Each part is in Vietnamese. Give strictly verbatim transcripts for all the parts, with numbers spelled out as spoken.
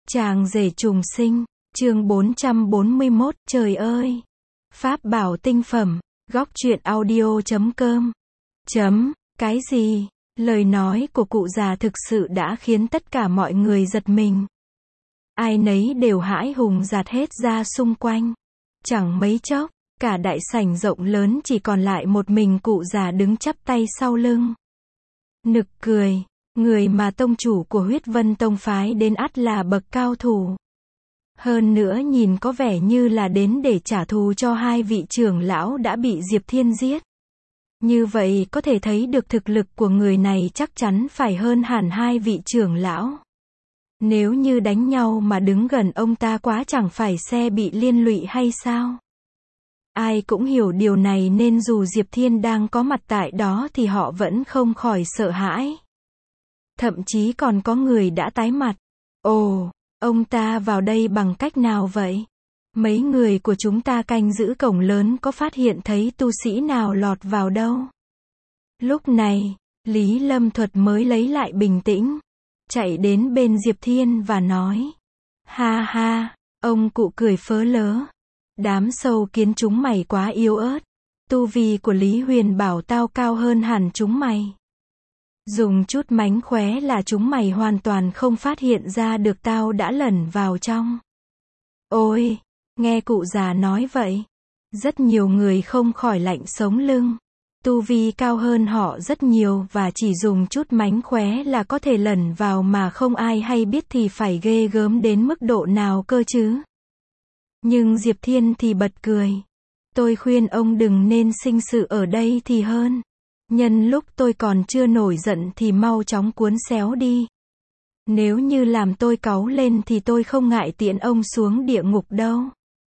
Chàng rể trùng sinh, chương bốn trăm bốn mươi mốt, trời ơi! Pháp bảo tinh phẩm, góc truyện audio chấm com. Chấm, cái gì? Lời nói của cụ già thực sự đã khiến tất cả mọi người giật mình. Ai nấy đều hãi hùng dạt hết ra xung quanh. Chẳng mấy chốc, cả đại sảnh rộng lớn chỉ còn lại một mình cụ già đứng chắp tay sau lưng. Nực cười, người mà tông chủ của Huyết Vân Tông phái đến ắt là bậc cao thủ. Hơn nữa nhìn có vẻ như là đến để trả thù cho hai vị trưởng lão đã bị Diệp Thiên giết. Như vậy có thể thấy được thực lực của người này chắc chắn phải hơn hẳn hai vị trưởng lão. Nếu như đánh nhau mà đứng gần ông ta quá chẳng phải xe bị liên lụy hay sao? Ai cũng hiểu điều này nên dù Diệp Thiên đang có mặt tại đó thì họ vẫn không khỏi sợ hãi. Thậm chí còn có người đã tái mặt. Ồ, ông ta vào đây bằng cách nào vậy? Mấy người của chúng ta canh giữ cổng lớn có phát hiện thấy tu sĩ nào lọt vào đâu? Lúc này, Lý Lâm Thuật mới lấy lại bình tĩnh, chạy đến bên Diệp Thiên và nói. Ha ha, ông cụ cười phớ lớ. Đám sâu kiến chúng mày quá yếu ớt. Tu vi của Lý Huyền bảo tao cao hơn hẳn chúng mày. Dùng chút mánh khóe là chúng mày hoàn toàn không phát hiện ra được tao đã lẩn vào trong. Ôi, nghe cụ già nói vậy, rất nhiều người không khỏi lạnh sống lưng. Tu vi cao hơn họ rất nhiều và chỉ dùng chút mánh khóe là có thể lẩn vào mà không ai hay biết thì phải ghê gớm đến mức độ nào cơ chứ. Nhưng Diệp Thiên thì bật cười. Tôi khuyên ông đừng nên sinh sự ở đây thì hơn. Nhân lúc tôi còn chưa nổi giận thì mau chóng cuốn xéo đi. Nếu như làm tôi cáu lên thì tôi không ngại tiễn ông xuống địa ngục đâu.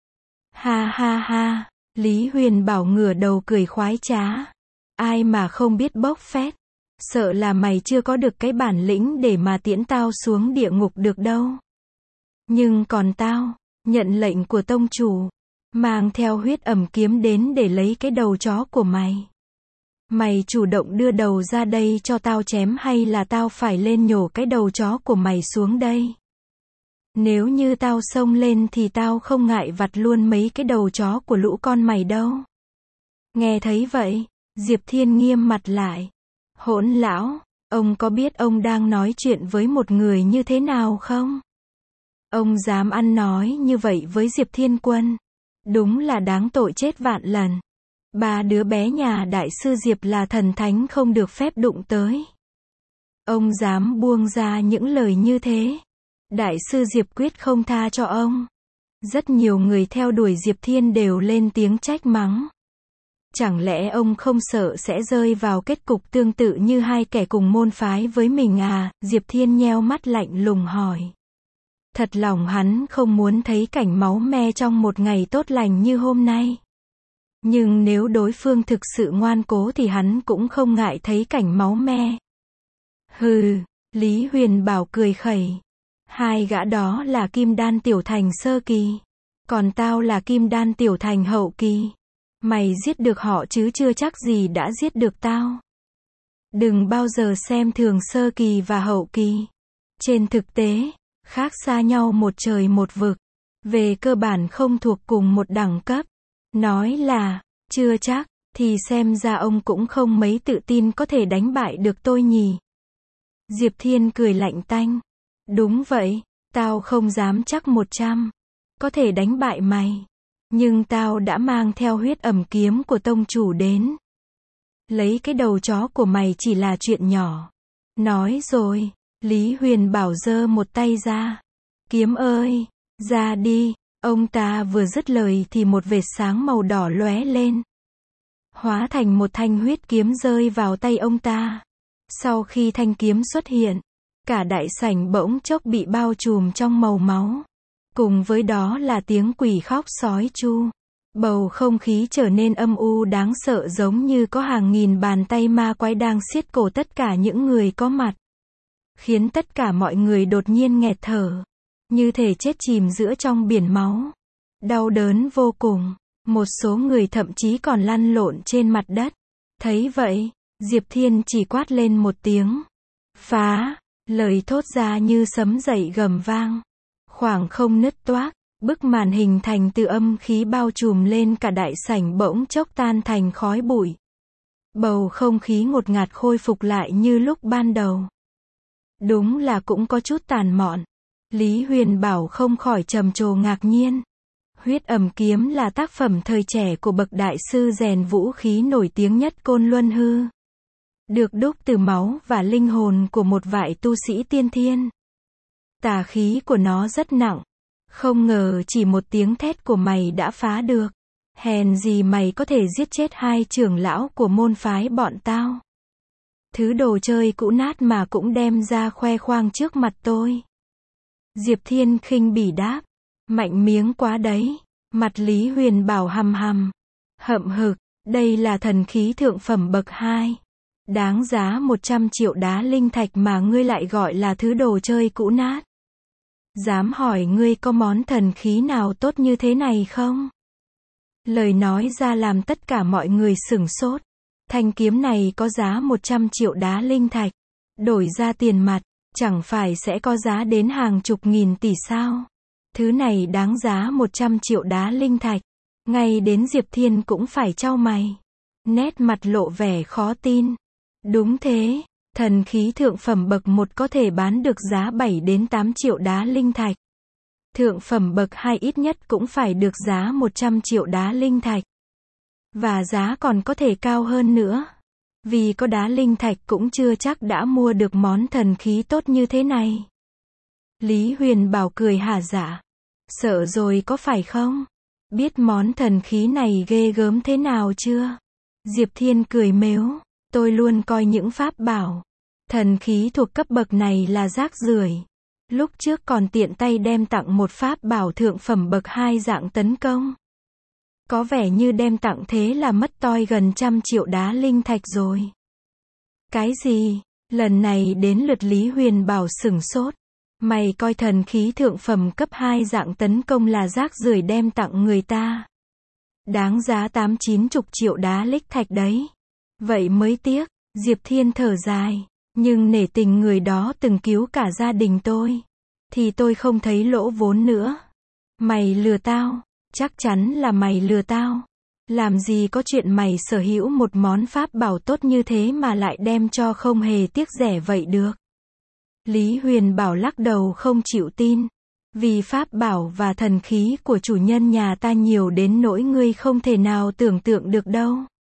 Ha ha ha, Lý Huyền bảo ngửa đầu cười khoái trá. Ai mà không biết bốc phét. Sợ là mày chưa có được cái bản lĩnh để mà tiễn tao xuống địa ngục được đâu. Nhưng còn tao, nhận lệnh của tông chủ, mang theo huyết ẩm kiếm đến để lấy cái đầu chó của mày. Mày chủ động đưa đầu ra đây cho tao chém hay là tao phải lên nhổ cái đầu chó của mày xuống đây? Nếu như tao xông lên thì tao không ngại vặt luôn mấy cái đầu chó của lũ con mày đâu. Nghe thấy vậy, Diệp Thiên nghiêm mặt lại. Hỗn lão, ông có biết ông đang nói chuyện với một người như thế nào không? Ông dám ăn nói như vậy với Diệp Thiên Quân. Đúng là đáng tội chết vạn lần. Ba đứa bé nhà đại sư Diệp là thần thánh không được phép đụng tới. Ông dám buông ra những lời như thế. Đại sư Diệp quyết không tha cho ông. Rất nhiều người theo đuổi Diệp Thiên đều lên tiếng trách mắng. Chẳng lẽ ông không sợ sẽ rơi vào kết cục tương tự như hai kẻ cùng môn phái với mình à? Diệp Thiên nheo mắt lạnh lùng hỏi. Thật lòng hắn không muốn thấy cảnh máu me trong một ngày tốt lành như hôm nay. Nhưng nếu đối phương thực sự ngoan cố thì hắn cũng không ngại thấy cảnh máu me. Hừ, Lý Huyền bảo cười khẩy. Hai gã đó là Kim Đan tiểu thành sơ kỳ. Còn tao là Kim Đan tiểu thành hậu kỳ. Mày giết được họ chứ chưa chắc gì đã giết được tao. Đừng bao giờ xem thường sơ kỳ và hậu kỳ. Trên thực tế, khác xa nhau một trời một vực. Về cơ bản không thuộc cùng một đẳng cấp. Nói là, chưa chắc, thì xem ra ông cũng không mấy tự tin có thể đánh bại được tôi nhỉ. Diệp Thiên cười lạnh tanh. Đúng vậy, tao không dám chắc một trăm. Có thể đánh bại mày. Nhưng tao đã mang theo huyết ẩm kiếm của tông chủ đến. Lấy cái đầu chó của mày chỉ là chuyện nhỏ. Nói rồi, Lý Huyền bảo giơ một tay ra. Kiếm ơi, ra đi. Ông ta vừa dứt lời thì một vệt sáng màu đỏ lóe lên. Hóa thành một thanh huyết kiếm rơi vào tay ông ta. Sau khi thanh kiếm xuất hiện, cả đại sảnh bỗng chốc bị bao trùm trong màu máu. Cùng với đó là tiếng quỷ khóc sói chu. Bầu không khí trở nên âm u đáng sợ giống như có hàng nghìn bàn tay ma quái đang siết cổ tất cả những người có mặt. Khiến tất cả mọi người đột nhiên nghẹt thở. Như thể chết chìm giữa trong biển máu. Đau đớn vô cùng. Một số người thậm chí còn lăn lộn trên mặt đất. Thấy vậy, Diệp Thiên chỉ quát lên một tiếng. Phá! Lời thốt ra như sấm dậy gầm vang. Khoảng không nứt toác, bức màn hình thành từ âm khí bao trùm lên cả đại sảnh bỗng chốc tan thành khói bụi. Bầu không khí ngột ngạt khôi phục lại như lúc ban đầu. Đúng là cũng có chút tàn mọn. Lý Huyền Bảo không khỏi trầm trồ ngạc nhiên. Huyết Ẩm Kiếm là tác phẩm thời trẻ của bậc đại sư rèn vũ khí nổi tiếng nhất Côn Luân Hư. Được đúc từ máu và linh hồn của một vài tu sĩ tiên thiên. Tà khí của nó rất nặng. Không ngờ chỉ một tiếng thét của mày đã phá được. Hèn gì mày có thể giết chết hai trưởng lão của môn phái bọn tao. Thứ đồ chơi cũ nát mà cũng đem ra khoe khoang trước mặt tôi. Diệp Thiên khinh bỉ đáp. Mạnh miếng quá đấy. Mặt Lý Huyền Bảo hầm hầm. Hậm hực, đây là thần khí thượng phẩm bậc hai. Đáng giá một trăm triệu đá linh thạch mà ngươi lại gọi là thứ đồ chơi cũ nát. Dám hỏi ngươi có món thần khí nào tốt như thế này không? Lời nói ra làm tất cả mọi người sửng sốt. Thanh kiếm này có giá một trăm triệu đá linh thạch. Đổi ra tiền mặt, chẳng phải sẽ có giá đến hàng chục nghìn tỷ sao? Thứ này đáng giá một trăm triệu đá linh thạch. Ngay đến Diệp Thiên cũng phải chau mày. Nét mặt lộ vẻ khó tin. Đúng thế, thần khí thượng phẩm bậc một có thể bán được giá bảy đến tám triệu đá linh thạch. Thượng phẩm bậc hai ít nhất cũng phải được giá một trăm triệu đá linh thạch. Và giá còn có thể cao hơn nữa. Vì có đá linh thạch cũng chưa chắc đã mua được món thần khí tốt như thế này. Lý Huyền Bảo cười hả dạ. Sợ rồi có phải không? Biết món thần khí này ghê gớm thế nào chưa? Diệp Thiên cười mếu. Tôi luôn coi những pháp bảo, thần khí thuộc cấp bậc này là rác rưởi. Lúc trước còn tiện tay đem tặng một pháp bảo thượng phẩm bậc hai dạng tấn công. Có vẻ như đem tặng thế là mất toi gần trăm triệu đá linh thạch rồi. Cái gì? Lần này đến lượt Lý Huyền Bảo sửng sốt. Mày coi thần khí thượng phẩm cấp hai dạng tấn công là rác rưởi đem tặng người ta. Đáng giá tám chín chục triệu đá linh thạch đấy. Vậy mới tiếc, Diệp Thiên thở dài. Nhưng nể tình người đó từng cứu cả gia đình tôi. Thì tôi không thấy lỗ vốn nữa. Mày lừa tao. Chắc chắn là mày lừa tao. Làm gì có chuyện mày sở hữu một món pháp bảo tốt như thế mà lại đem cho không hề tiếc rẻ vậy được. Lý Huyền Bảo lắc đầu không chịu tin. Vì pháp bảo và thần khí của chủ nhân nhà ta nhiều đến nỗi ngươi không thể nào tưởng tượng được đâu.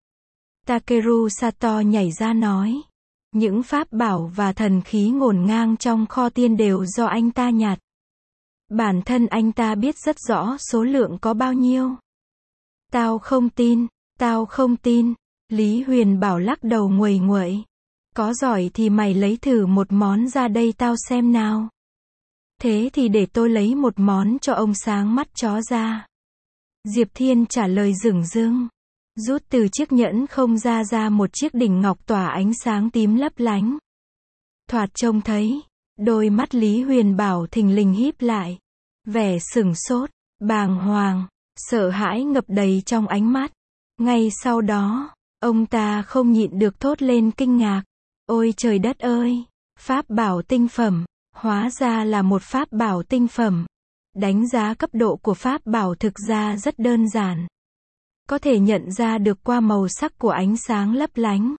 Takeru Sato nhảy ra nói. Những pháp bảo và thần khí ngổn ngang trong kho tiên đều do anh ta nhặt. Bản thân anh ta biết rất rõ số lượng có bao nhiêu. Tao không tin, tao không tin. Lý Huyền Bảo lắc đầu nguầy nguậy. Có giỏi thì mày lấy thử một món ra đây tao xem nào. Thế thì để tôi lấy một món cho ông sáng mắt chó ra. Diệp Thiên trả lời dửng dưng. Rút từ chiếc nhẫn không ra ra một chiếc đỉnh ngọc tỏa ánh sáng tím lấp lánh. Thoạt trông thấy, đôi mắt Lý Huyền Bảo thình lình híp lại. Vẻ sửng sốt, bàng hoàng, sợ hãi ngập đầy trong ánh mắt. Ngay sau đó, ông ta không nhịn được thốt lên kinh ngạc. Ôi trời đất ơi! Pháp bảo tinh phẩm, hóa ra là một pháp bảo tinh phẩm. Đánh giá cấp độ của pháp bảo thực ra rất đơn giản. Có thể nhận ra được qua màu sắc của ánh sáng lấp lánh.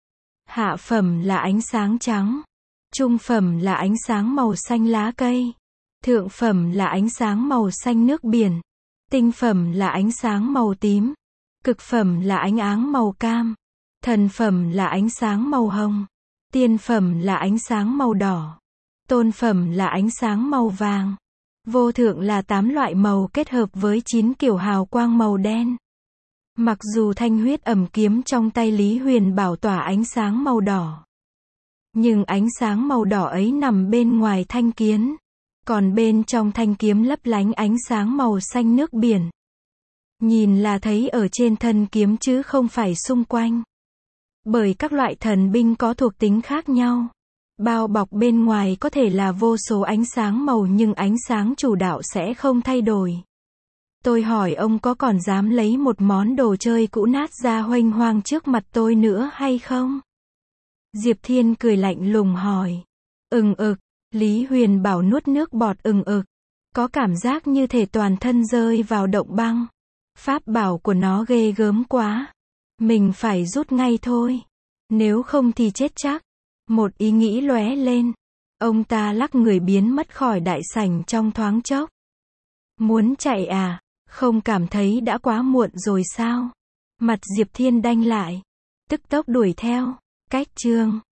Hạ phẩm là ánh sáng trắng. Trung phẩm là ánh sáng màu xanh lá cây. Thượng phẩm là ánh sáng màu xanh nước biển. Tinh phẩm là ánh sáng màu tím. Cực phẩm là ánh áng màu cam. Thần phẩm là ánh sáng màu hồng. Tiên phẩm là ánh sáng màu đỏ. Tôn phẩm là ánh sáng màu vàng. Vô thượng là tám loại màu kết hợp với chín kiểu hào quang màu đen. Mặc dù thanh huyết ẩm kiếm trong tay Lý Huyền Bảo tỏa ánh sáng màu đỏ. Nhưng ánh sáng màu đỏ ấy nằm bên ngoài thanh kiếm. Còn bên trong thanh kiếm lấp lánh ánh sáng màu xanh nước biển. Nhìn là thấy ở trên thân kiếm chứ không phải xung quanh. Bởi các loại thần binh có thuộc tính khác nhau. Bao bọc bên ngoài có thể là vô số ánh sáng màu nhưng ánh sáng chủ đạo sẽ không thay đổi. Tôi hỏi ông có còn dám lấy một món đồ chơi cũ nát ra huênh hoang trước mặt tôi nữa hay không? Diệp Thiên cười lạnh lùng hỏi. Ừng ực, Lý Huyền Bảo nuốt nước bọt ừng ực. Có cảm giác như thể toàn thân rơi vào động băng. Pháp bảo của nó ghê gớm quá. Mình phải rút ngay thôi. Nếu không thì chết chắc. Một ý nghĩ lóe lên. Ông ta lắc người biến mất khỏi đại sảnh trong thoáng chốc. Muốn chạy à? Không cảm thấy đã quá muộn rồi sao? Mặt Diệp Thiên đanh lại. Tức tốc đuổi theo. Cách chương